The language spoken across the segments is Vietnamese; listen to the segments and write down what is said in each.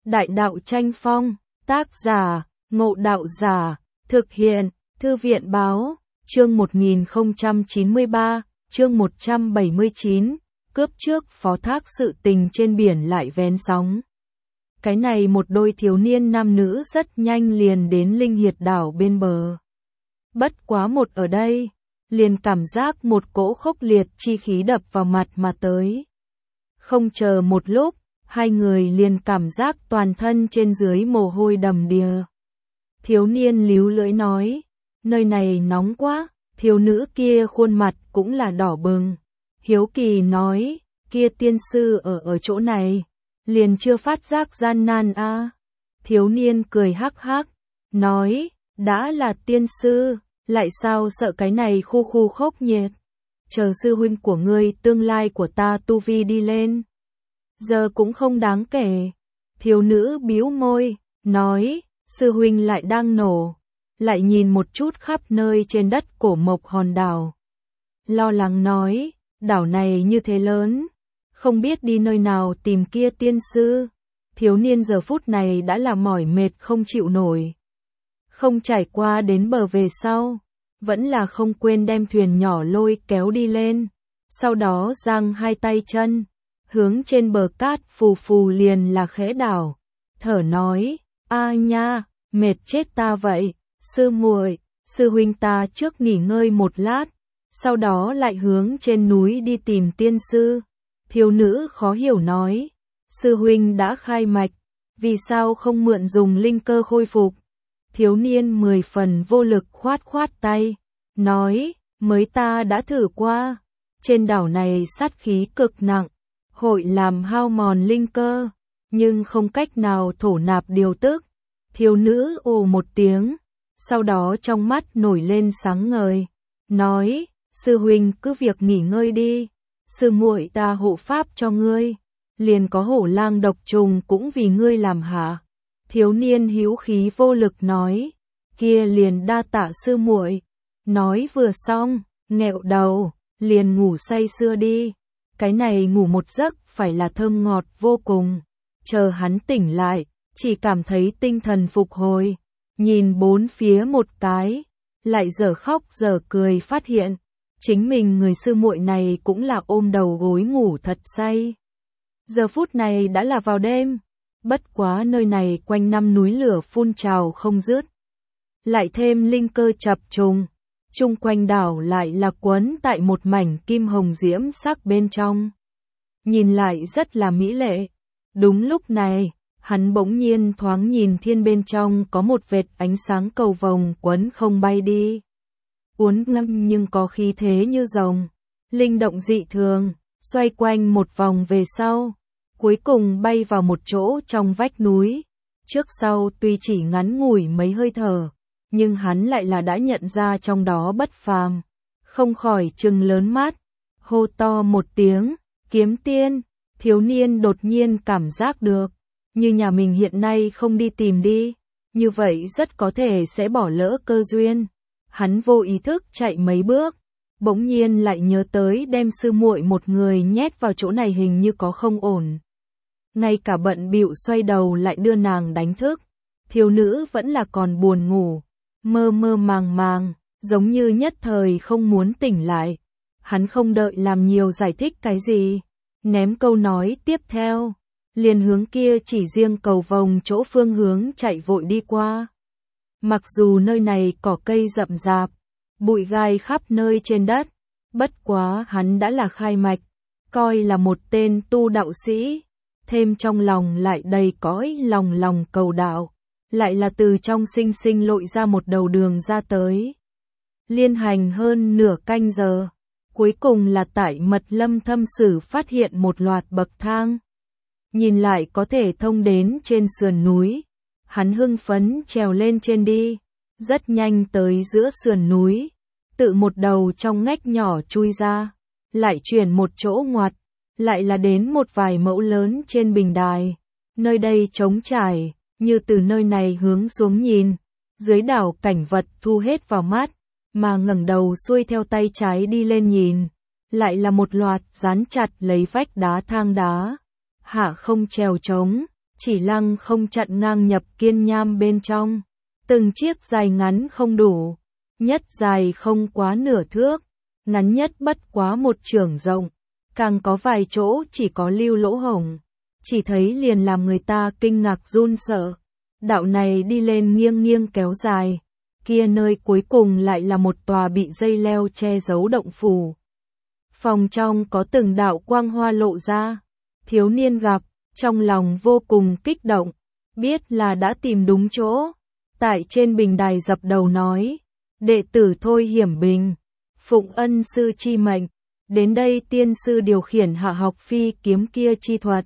Đại đạo tranh phong, tác giả, Ngộ Đạo Giả, thực hiện, Thư viện báo, chương 1093, chương 179, cướp trước phó thác sự tình trên biển lại vén sóng. Cái này một đôi thiếu niên nam nữ rất nhanh liền đến Linh Hiệt đảo bên bờ. Bất quá một ở đây, liền cảm giác một cỗ khốc liệt chi khí đập vào mặt mà tới. Không chờ một lúc, hai người liền cảm giác toàn thân trên dưới mồ hôi đầm đìa. Thiếu niên líu lưỡi nói, nơi này nóng quá, thiếu nữ kia khuôn mặt cũng là đỏ bừng. Hiếu kỳ nói, kia tiên sư ở chỗ này, liền chưa phát giác gian nan a. Thiếu niên cười hắc hắc, nói, đã là tiên sư, lại sao sợ cái này khu khu khốc nhiệt. Chờ sư huynh của ngươi tương lai của ta tu vi đi lên. Giờ cũng không đáng kể. Thiếu nữ bĩu môi, nói, sư huynh lại đang nổ. Lại nhìn một chút khắp nơi trên đất cổ mộc hòn đảo. Lo lắng nói, đảo này như thế lớn, không biết đi nơi nào tìm kia tiên sư. Thiếu niên giờ phút này đã là mỏi mệt không chịu nổi. Không trải qua đến bờ về sau, vẫn là không quên đem thuyền nhỏ lôi kéo đi lên. Sau đó giang hai tay chân, hướng trên bờ cát phù phù liền là khẽ đảo. Thở nói, a nha, mệt chết ta vậy, sư muội, sư huynh ta trước nghỉ ngơi một lát, sau đó lại hướng trên núi đi tìm tiên sư. Thiếu nữ khó hiểu nói, sư huynh đã khai mạch, vì sao không mượn dùng linh cơ khôi phục? Thiếu niên 10 phần vô lực khoát khoát tay, nói, mới ta đã thử qua, trên đảo này sát khí cực nặng, hội làm hao mòn linh cơ, nhưng không cách nào thổ nạp điều tức. Thiếu nữ ồ một tiếng, sau đó trong mắt nổi lên sáng ngời, nói, sư huynh cứ việc nghỉ ngơi đi, sư muội ta hộ pháp cho ngươi, liền có hổ lang độc trùng cũng vì ngươi làm hả? Thiếu niên hữu khí vô lực nói, kia liền đa tạ sư muội. Nói vừa xong, nghẹo đầu, liền ngủ say sưa đi. Cái này ngủ một giấc phải là thơm ngọt vô cùng. Chờ hắn tỉnh lại, chỉ cảm thấy tinh thần phục hồi, nhìn bốn phía một cái, lại dở khóc dở cười phát hiện, chính mình người sư muội này cũng là ôm đầu gối ngủ thật say. Giờ phút này đã là vào đêm, bất quá nơi này quanh năm núi lửa phun trào không dứt. Lại thêm linh cơ chập trùng, chung quanh đảo lại là quấn tại một mảnh kim hồng diễm sắc bên trong. Nhìn lại rất là mỹ lệ. Đúng lúc này, hắn bỗng nhiên thoáng nhìn thiên bên trong có một vệt ánh sáng cầu vồng quấn không bay đi. Uốn ngâm nhưng có khí thế như rồng, linh động dị thường, xoay quanh một vòng về sau, cuối cùng bay vào một chỗ trong vách núi. Trước sau tuy chỉ ngắn ngủi mấy hơi thở, nhưng hắn lại là đã nhận ra trong đó bất phàm, không khỏi trừng lớn mắt, hô to một tiếng, kiếm tiên. Thiếu niên đột nhiên cảm giác được, như nhà mình hiện nay không đi tìm đi, như vậy rất có thể sẽ bỏ lỡ cơ duyên. Hắn vô ý thức chạy mấy bước, bỗng nhiên lại nhớ tới đem sư muội một người nhét vào chỗ này hình như có không ổn. Ngay cả bận bịu xoay đầu lại đưa nàng đánh thức. Thiếu nữ vẫn là còn buồn ngủ, mơ mơ màng màng, giống như nhất thời không muốn tỉnh lại. Hắn không đợi làm nhiều giải thích cái gì, ném câu nói tiếp theo, liền hướng kia chỉ riêng cầu vồng chỗ phương hướng chạy vội đi qua. Mặc dù nơi này cỏ cây rậm rạp, bụi gai khắp nơi trên đất, bất quá hắn đã là khai mạch, coi là một tên tu đạo sĩ, thêm trong lòng lại đầy cõi lòng cầu đạo, lại là từ trong sinh sinh lội ra một đầu đường ra tới. Liên hành hơn nửa canh giờ, cuối cùng là tại Mật Lâm Thâm Sử phát hiện một loạt bậc thang. Nhìn lại có thể thông đến trên sườn núi, hắn hưng phấn trèo lên trên đi, rất nhanh tới giữa sườn núi, tự một đầu trong ngách nhỏ chui ra, lại chuyển một chỗ ngoặt, lại là đến một vài mẫu lớn trên bình đài. Nơi đây trống trải, như từ nơi này hướng xuống nhìn, dưới đảo cảnh vật thu hết vào mắt, mà ngẩng đầu xuôi theo tay trái đi lên nhìn, lại là một loạt dán chặt lấy vách đá thang đá. Hạ không trèo trống, chỉ lăng không chặn ngang nhập kiên nham bên trong. Từng chiếc dài ngắn không đủ, nhất dài không quá nửa thước, ngắn nhất bất quá một chưởng rộng, càng có vài chỗ chỉ có lưu lỗ hổng, chỉ thấy liền làm người ta kinh ngạc run sợ. Đạo này đi lên nghiêng nghiêng kéo dài, kia nơi cuối cùng lại là một tòa bị dây leo che giấu động phủ. Phòng trong có từng đạo quang hoa lộ ra, thiếu niên gặp, trong lòng vô cùng kích động, biết là đã tìm đúng chỗ. Tại trên bình đài dập đầu nói, đệ tử Thôi Hiểm Bình, phụng ân sư chi mệnh, đến đây tiên sư điều khiển hạ học phi kiếm kia chi thuật.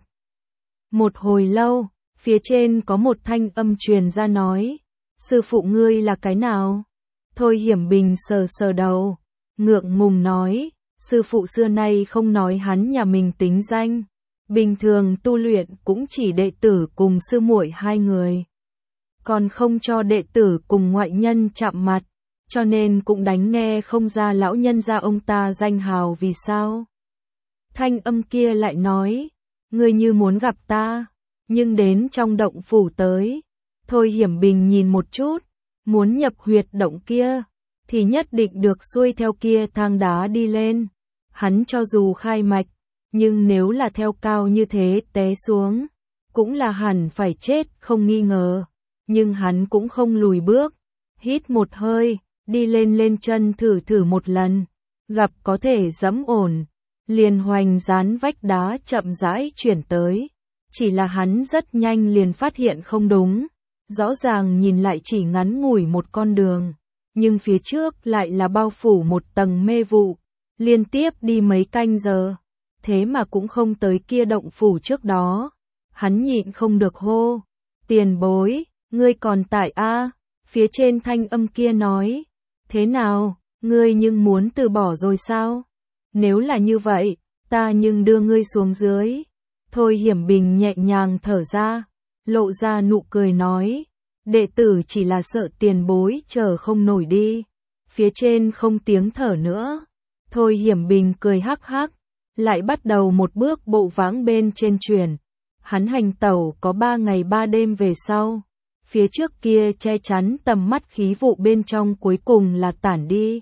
Một hồi lâu, phía trên có một thanh âm truyền ra nói, sư phụ ngươi là cái nào? Thôi Hiểm Bình sờ sờ đầu, ngượng ngùng nói, sư phụ xưa nay không nói hắn nhà mình tính danh, bình thường tu luyện cũng chỉ đệ tử cùng sư muội hai người, còn không cho đệ tử cùng ngoại nhân chạm mặt, cho nên cũng đánh nghe không ra lão nhân gia ông ta danh hào vì sao. Thanh âm kia lại nói, ngươi như muốn gặp ta, nhưng đến trong động phủ tới. Thôi Hiểm Bình nhìn một chút, muốn nhập huyệt động kia, thì nhất định được xuôi theo kia thang đá đi lên. Hắn cho dù khai mạch, nhưng nếu là theo cao như thế té xuống, cũng là hẳn phải chết không nghi ngờ. Nhưng hắn cũng không lùi bước, hít một hơi, đi lên chân thử một lần, gặp có thể dẫm ổn, liền hoành dán vách đá chậm rãi chuyển tới. Chỉ là hắn rất nhanh liền phát hiện không đúng, rõ ràng nhìn lại chỉ ngắn ngủi một con đường, nhưng phía trước lại là bao phủ một tầng mê vụ, liên tiếp đi mấy canh giờ, thế mà cũng không tới kia động phủ trước đó. Hắn nhịn không được hô, tiền bối, ngươi còn tại a? Phía trên thanh âm kia nói, thế nào, ngươi nhưng muốn từ bỏ rồi sao? Nếu là như vậy, ta nhưng đưa ngươi xuống dưới. Thôi Hiểm Bình nhẹ nhàng thở ra, lộ ra nụ cười nói, đệ tử chỉ là sợ tiền bối chờ không nổi đi. Phía trên không tiếng thở nữa. Thôi Hiểm Bình cười hắc hắc, lại bắt đầu một bước bộ vãng bên trên truyền. Hắn hành tẩu có 3 ngày 3 đêm về sau. Phía trước kia che chắn tầm mắt khí vụ bên trong cuối cùng là tản đi.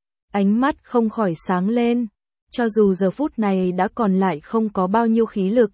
Ánh mắt không khỏi sáng lên, cho dù giờ phút này đã còn lại không có bao nhiêu khí lực.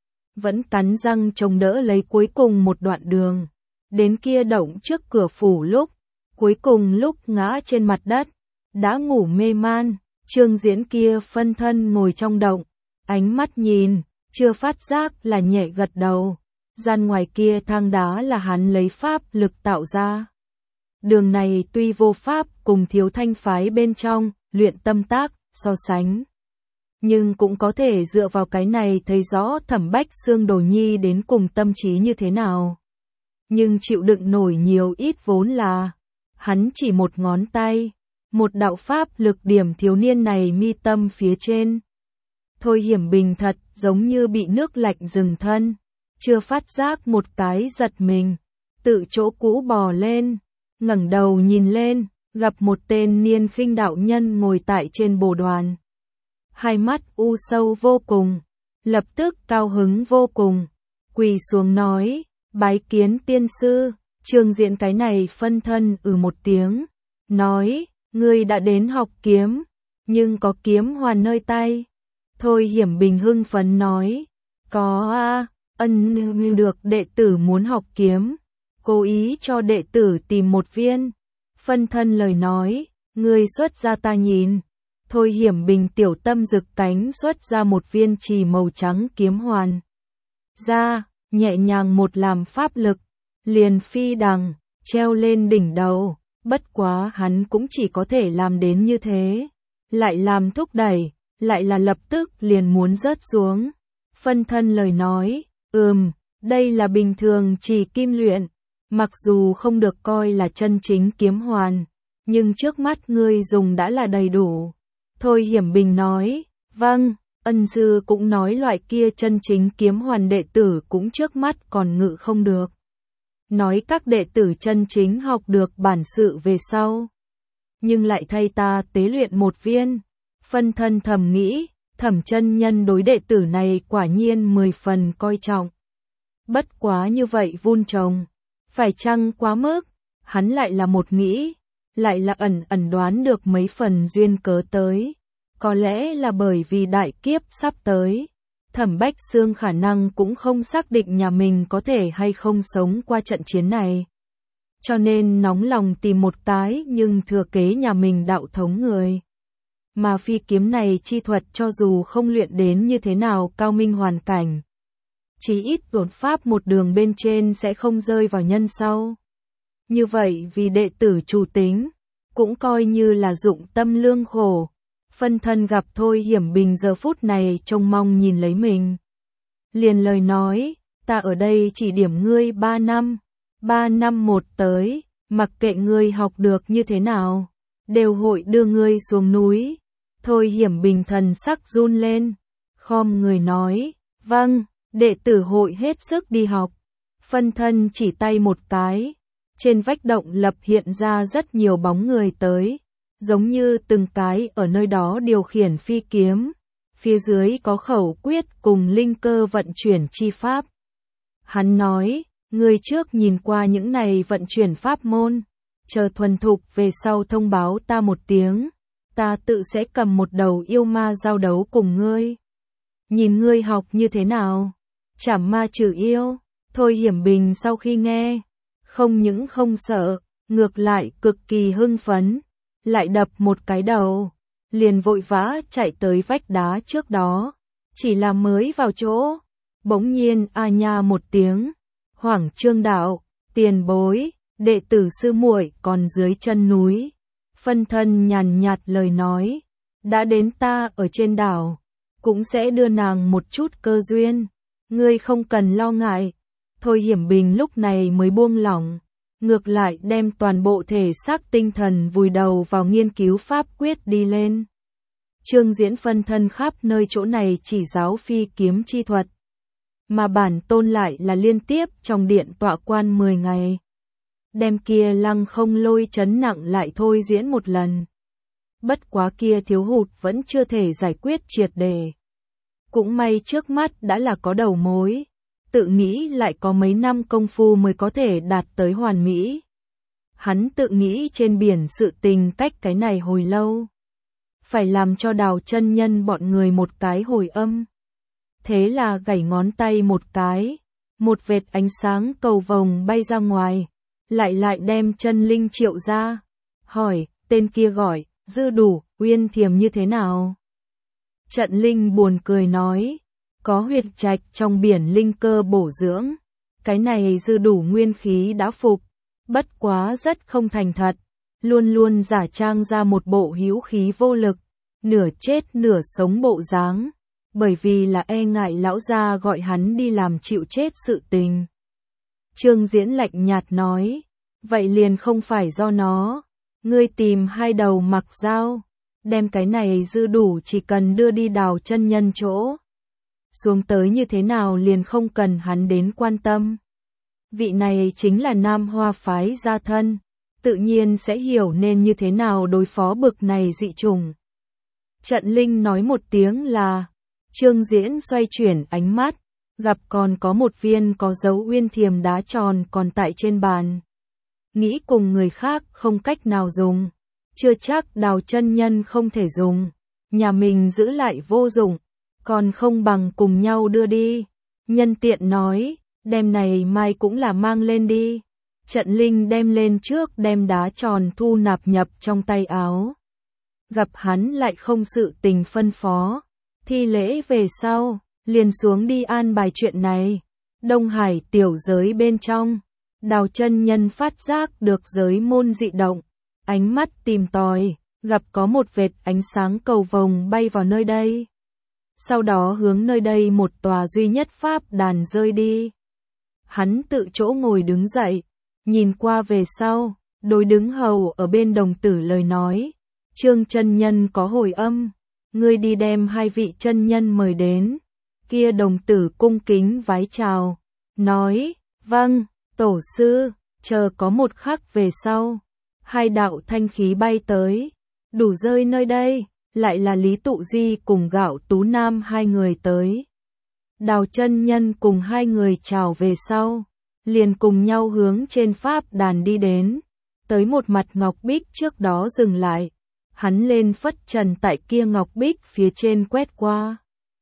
Vẫn cắn răng chống đỡ lấy cuối cùng một đoạn đường. Đến kia động trước cửa phủ lúc, cuối cùng lúc ngã trên mặt đất, đã ngủ mê man. Trương Diễn kia phân thân ngồi trong động, ánh mắt nhìn, chưa phát giác là nhẹ gật đầu. Gian ngoài kia thang đá là hắn lấy pháp lực tạo ra. Đường này tuy vô pháp cùng Thiếu Thanh phái bên trong, luyện tâm tác, so sánh, nhưng cũng có thể dựa vào cái này thấy rõ Thẩm Bách Xương Đồ Nhi đến cùng tâm trí như thế nào. Nhưng chịu đựng nổi nhiều ít vốn là, hắn chỉ một ngón tay, một đạo pháp lực điểm thiếu niên này mi tâm phía trên. Thôi Hiểm Bình thật giống như bị nước lạnh dừng thân, chưa phát giác một cái giật mình, tự chỗ cũ bò lên, ngẩng đầu nhìn lên, gặp một tên niên khinh đạo nhân ngồi tại trên bồ đoàn. Hai mắt u sâu vô cùng, lập tức cao hứng vô cùng, quỳ xuống nói, bái kiến tiên sư. Trương Diễn cái này phân thân một tiếng, nói, ngươi đã đến học kiếm, nhưng có kiếm hoàn nơi tay. Thôi Hiểm Bình hưng phấn nói, có a, ân được đệ tử muốn học kiếm, cố ý cho đệ tử tìm một viên. Phân thân lời nói, ngươi xuất ra ta nhìn. Thôi Hiểm Bình tiểu tâm rực cánh xuất ra một viên chì màu trắng kiếm hoàn. Ra, nhẹ nhàng một làm pháp lực, liền phi đằng, treo lên đỉnh đầu. Bất quá hắn cũng chỉ có thể làm đến như thế. Lại làm thúc đẩy, lại là lập tức liền muốn rớt xuống. Phân thân lời nói, đây là bình thường chỉ kim luyện, mặc dù không được coi là chân chính kiếm hoàn, nhưng trước mắt ngươi dùng đã là đầy đủ. Thôi Hiểm Bình nói, vâng, ân sư cũng nói loại kia chân chính kiếm hoàn đệ tử cũng trước mắt còn ngự không được. Nói các đệ tử chân chính học được bản sự về sau, nhưng lại thay ta tế luyện một viên. Phân thân thầm nghĩ, Thẩm chân nhân đối đệ tử này quả nhiên 10 phần coi trọng. Bất quá như vậy vun trồng, phải chăng quá mức, hắn lại là một nghĩ, lại là ẩn ẩn đoán được mấy phần duyên cớ tới. Có lẽ là bởi vì đại kiếp sắp tới, Thẩm Bách Xương khả năng cũng không xác định nhà mình có thể hay không sống qua trận chiến này. Cho nên nóng lòng tìm một cái nhưng thừa kế nhà mình đạo thống người. Mà phi kiếm này chi thuật cho dù không luyện đến như thế nào cao minh hoàn cảnh, chí ít đột pháp một đường bên trên sẽ không rơi vào nhân sau. Như vậy vì đệ tử chủ tính, cũng coi như là dụng tâm lương khổ. Phân thân gặp Thôi Hiểm Bình giờ phút này trông mong nhìn lấy mình. Liền lời nói, ta ở đây chỉ điểm ngươi 3 năm, 3 năm một tới, mặc kệ ngươi học được như thế nào, đều hội đưa ngươi xuống núi. Thôi Hiểm Bình thần sắc run lên, khom người nói, vâng, đệ tử hội hết sức đi học. Phân thân chỉ tay một cái, trên vách động lập hiện ra rất nhiều bóng người tới, giống như từng cái ở nơi đó điều khiển phi kiếm, phía dưới có khẩu quyết cùng linh cơ vận chuyển chi pháp. Hắn nói, người trước nhìn qua những này vận chuyển pháp môn, chờ thuần thục về sau thông báo ta một tiếng, ta tự sẽ cầm một đầu yêu ma giao đấu cùng ngươi. Nhìn ngươi học như thế nào? Trảm ma trừ yêu. Thôi Hiểm Bình sau khi nghe, không những không sợ, ngược lại cực kỳ hưng phấn, lại đập một cái đầu, liền vội vã chạy tới vách đá trước đó, chỉ là mới vào chỗ, bỗng nhiên a nha một tiếng, Hoảng Trương đạo, tiền bối, đệ tử sư muội còn dưới chân núi. Phân thân nhàn nhạt lời nói, đã đến ta ở trên đảo, cũng sẽ đưa nàng một chút cơ duyên, ngươi không cần lo ngại. Thôi Hiểm Bình lúc này mới buông lỏng, ngược lại đem toàn bộ thể xác tinh thần vùi đầu vào nghiên cứu pháp quyết đi lên. Trương Diễn phân thân khắp nơi chỗ này chỉ giáo phi kiếm chi thuật, mà bản tôn lại là liên tiếp trong điện tọa quan 10 ngày. Đem kia Lăng Không Lôi chấn nặng lại thôi diễn một lần. Bất quá kia thiếu hụt vẫn chưa thể giải quyết triệt đề. Cũng may trước mắt đã là có đầu mối, tự nghĩ lại có mấy năm công phu mới có thể đạt tới hoàn mỹ. Hắn tự nghĩ trên biển sự tình cách cái này hồi lâu, phải làm cho Đào chân nhân bọn người một cái hồi âm. Thế là gảy ngón tay một cái, một vệt ánh sáng cầu vồng bay ra ngoài, lại đem chân linh triệu ra, hỏi, tên kia gọi, Dư Đủ, Uyên Thiềm như thế nào? Trận linh buồn cười nói, có huyệt trạch trong biển linh cơ bổ dưỡng, cái này Dư Đủ nguyên khí đã phục, bất quá rất không thành thật, luôn luôn giả trang ra một bộ hữu khí vô lực, nửa chết nửa sống bộ dáng, bởi vì là e ngại lão gia gọi hắn đi làm chịu chết sự tình. Trương Diễn lạnh nhạt nói, vậy liền không phải do nó, ngươi tìm hai đầu mặc dao, đem cái này Dư Đủ chỉ cần đưa đi Đào chân nhân chỗ. Xuống tới như thế nào liền không cần hắn đến quan tâm. Vị này chính là Nam Hoa phái gia thân, tự nhiên sẽ hiểu nên như thế nào đối phó bực này dị trùng. Trận linh nói một tiếng là, Trương Diễn xoay chuyển ánh mắt, gặp còn có một viên có dấu Uyên Thiềm đá tròn còn tại trên bàn. Nghĩ cùng người khác không cách nào dùng, chưa chắc Đào chân nhân không thể dùng, nhà mình giữ lại vô dụng, còn không bằng cùng nhau đưa đi. Nhân tiện nói, đem này mai cũng là mang lên đi. Trận linh đem lên trước đem đá tròn thu nạp nhập trong tay áo. Gặp hắn lại không sự tình phân phó, thi lễ về sau, liền xuống đi an bài chuyện này. Đông Hải tiểu giới bên trong, Đào chân nhân phát giác được giới môn dị động, ánh mắt tìm tòi, gặp có một vệt ánh sáng cầu vồng bay vào nơi đây. Sau đó hướng nơi đây một tòa duy nhất pháp đàn rơi đi. Hắn tự chỗ ngồi đứng dậy, nhìn qua về sau, đối đứng hầu ở bên đồng tử lời nói, Trương chân nhân có hồi âm, ngươi đi đem hai vị chân nhân mời đến. Kia đồng tử cung kính vái chào, nói, vâng, tổ sư, chờ có một khắc về sau, hai đạo thanh khí bay tới, đủ rơi nơi đây, lại là Lý Tụ Di cùng Gạo Tú Nam hai người tới. Đào chân nhân cùng hai người chào về sau, liền cùng nhau hướng trên pháp đàn đi đến, tới một mặt ngọc bích trước đó dừng lại. Hắn lên phất trần tại kia ngọc bích phía trên quét qua.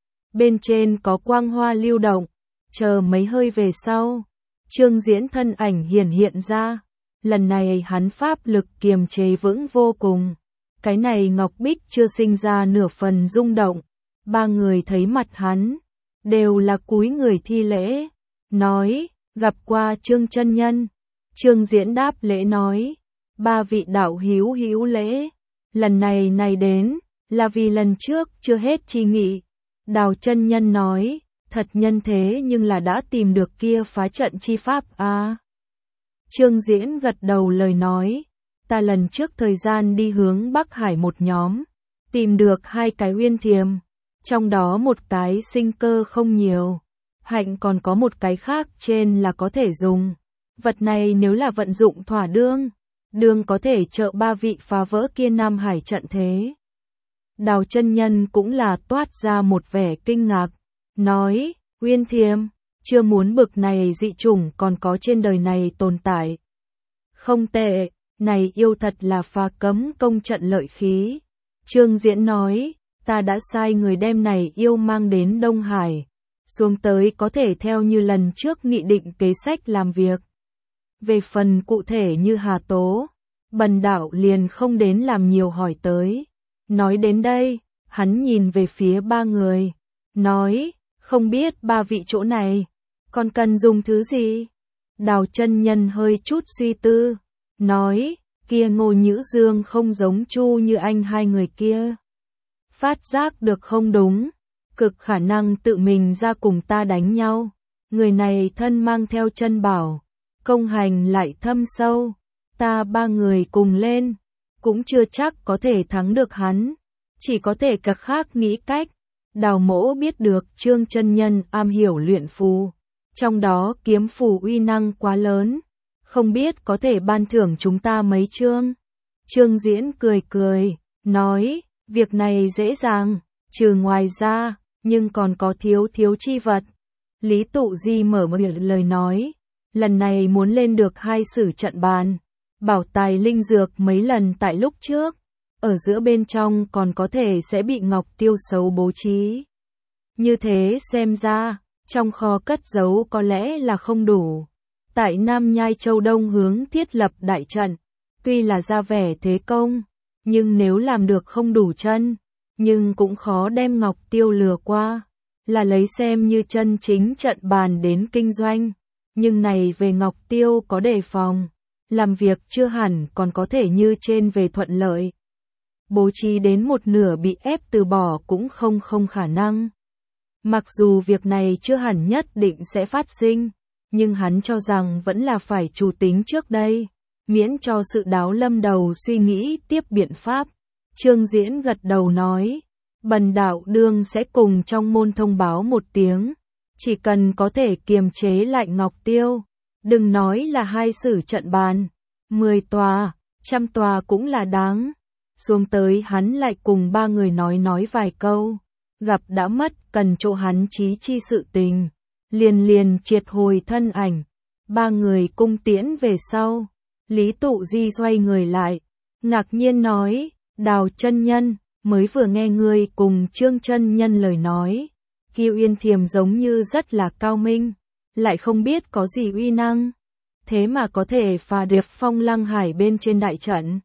Bên trên có quang hoa lưu động, chờ mấy hơi về sau, Trương Diễn thân ảnh hiện ra. Lần này hắn pháp lực kiềm chế vững vô cùng. Cái này ngọc bích chưa sinh ra nửa phần rung động. Ba người thấy mặt hắn, đều là cúi người thi lễ, nói, gặp qua Trương chân nhân. Trương Diễn đáp lễ nói, ba vị đạo hữu lễ. Lần này đến, là vì lần trước chưa hết chi nghị. Đào chân nhân nói, thật nhân thế nhưng là đã tìm được kia phá trận chi pháp à. Trương Diễn gật đầu lời nói, ta lần trước thời gian đi hướng Bắc Hải một nhóm, tìm được 2 cái uyên thiềm, trong đó một cái sinh cơ không nhiều, hạnh còn có một cái khác trên là có thể dùng. Vật này nếu là vận dụng thỏa đương có thể trợ ba vị phá vỡ kia Nam Hải trận thế. Đào chân nhân cũng là toát ra một vẻ kinh ngạc, nói, uyên thiềm, chưa muốn bực này dị chủng còn có trên đời này tồn tại. Không tệ, này yêu thật là phá cấm công trận lợi khí. Trương Diễn nói, ta đã sai người đem này yêu mang đến Đông Hải, xuống tới có thể theo như lần trước nghị định kế sách làm việc. Về phần cụ thể như Hà Tố, bần đạo liền không đến làm nhiều hỏi tới. Nói đến đây, hắn nhìn về phía ba người, nói, không biết ba vị chỗ này, còn cần dùng thứ gì? Đào chân nhân hơi chút suy tư, nói, kia Ngô Nhữ Dương không giống Chu Như Anh hai người kia. Phát giác được không đúng, cực khả năng tự mình ra cùng ta đánh nhau. Người này thân mang theo chân bảo, công hành lại thâm sâu, ta ba người cùng lên, cũng chưa chắc có thể thắng được hắn, chỉ có thể các khác nghĩ cách. Đào Mỗ biết được Trương chân nhân am hiểu luyện phù, trong đó kiếm phù uy năng quá lớn, không biết có thể ban thưởng chúng ta mấy chương. Trương Diễn cười, nói, việc này dễ dàng, trừ ngoài ra, nhưng còn có thiếu chi vật. Lý Tụ Di mở một lời nói, lần này muốn lên được 2 sử trận bàn, bảo tài linh dược mấy lần tại lúc trước, ở giữa bên trong còn có thể sẽ bị Ngọc Tiêu xấu bố trí. Như thế xem ra, trong kho cất giấu có lẽ là không đủ. Tại Nam Nhai Châu Đông hướng thiết lập đại trận, tuy là ra vẻ thế công, nhưng nếu làm được không đủ chân, nhưng cũng khó đem Ngọc Tiêu lừa qua, là lấy xem như chân chính trận bàn đến kinh doanh. Nhưng này về Ngọc Tiêu có đề phòng, làm việc chưa hẳn còn có thể như trên về thuận lợi. Bố trí đến một nửa bị ép từ bỏ cũng không khả năng. Mặc dù việc này chưa hẳn nhất định sẽ phát sinh, nhưng hắn cho rằng vẫn là phải chủ tính trước đây, miễn cho sự đáo lâm đầu suy nghĩ tiếp biện pháp. Trương Diễn gật đầu nói, bần đạo đương sẽ cùng trong môn thông báo một tiếng, chỉ cần có thể kiềm chế lại Ngọc Tiêu, đừng nói là 2 sử trận bàn, 10 tòa, 100 tòa cũng là đáng. Xuống tới hắn lại cùng ba người nói vài câu, gặp đã mất cần chỗ hắn chí chi sự tình, liền triệt hồi thân ảnh. Ba người cung tiễn về sau, Lý Tụ Di xoay người lại, ngạc nhiên nói, Đào chân nhân, mới vừa nghe ngươi cùng Trương chân nhân lời nói, Kiêu Yên Thiềm giống như rất là cao minh, lại không biết có gì uy năng, thế mà có thể phá được Phong Lăng Hải bên trên đại trận.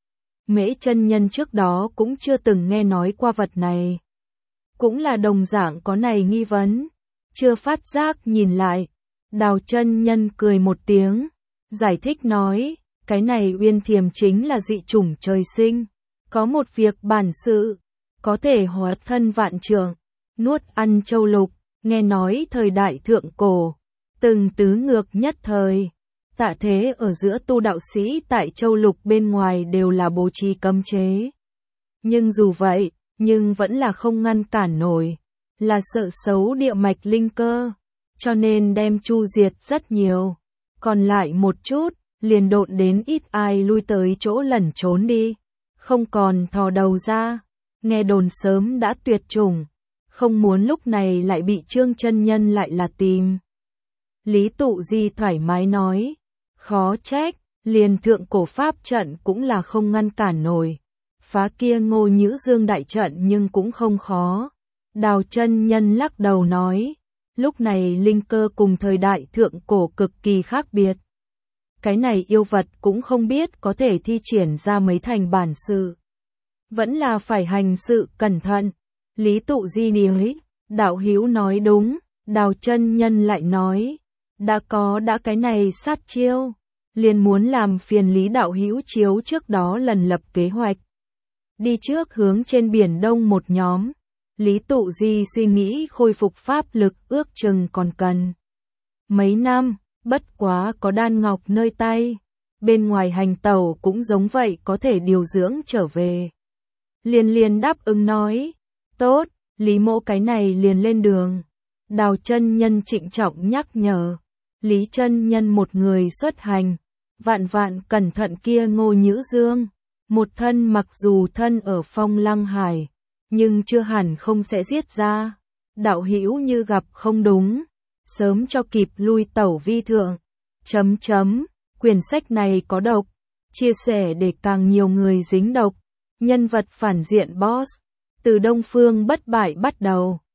Mễ chân nhân trước đó cũng chưa từng nghe nói qua vật này, cũng là đồng dạng có này nghi vấn, chưa phát giác nhìn lại. Đào chân nhân cười một tiếng, giải thích nói, cái này Uyên Thiềm chính là dị chủng trời sinh, có một việc bản sự, có thể hóa thân vạn trượng, nuốt ăn châu lục, nghe nói thời đại thượng cổ, từng tứ ngược nhất thời. Tạ thế ở giữa tu đạo sĩ tại châu lục bên ngoài đều là bố trí cấm chế. Nhưng dù vậy, nhưng vẫn là không ngăn cản nổi, là sợ xấu địa mạch linh cơ, cho nên đem chu diệt rất nhiều. Còn lại một chút, liền độn đến ít ai lui tới chỗ lẩn trốn đi, không còn thò đầu ra, nghe đồn sớm đã tuyệt chủng, không muốn lúc này lại bị Trương chân nhân lại là tìm. Lý Tụ Di thoải mái nói, khó trách, liền thượng cổ pháp trận cũng là không ngăn cản nổi. Phá kia Ngô Nhữ Dương đại trận nhưng cũng không khó. Đào chân nhân lắc đầu nói, lúc này linh cơ cùng thời đại thượng cổ cực kỳ khác biệt. Cái này yêu vật cũng không biết có thể thi triển ra mấy thành bản sự. Vẫn là phải hành sự cẩn thận. Lý Tụ Di nói, đạo hữu nói đúng, Đào chân nhân lại nói, đã cái này sát chiêu, liền muốn làm phiền Lý đạo hữu chiếu trước đó lần lập kế hoạch. Đi trước hướng trên biển Đông một nhóm. Lý Tụ Di suy nghĩ khôi phục pháp lực ước chừng còn cần mấy năm, bất quá có đan ngọc nơi tay, bên ngoài hành tẩu cũng giống vậy có thể điều dưỡng trở về. Liền đáp ứng nói, tốt, Lý mỗ cái này liền lên đường. Đào chân nhân trịnh trọng nhắc nhở, Lý chân nhân một người xuất hành, vạn cẩn thận kia Ngô Nhữ Dương, một thân mặc dù thân ở Phong Lăng Hải, nhưng chưa hẳn không sẽ giết ra. Đạo hữu như gặp không đúng, sớm cho kịp lui tẩu vi thượng. Quyển sách này có độc, chia sẻ để càng nhiều người dính độc. Nhân vật phản diện boss, từ Đông Phương bất bại bắt đầu.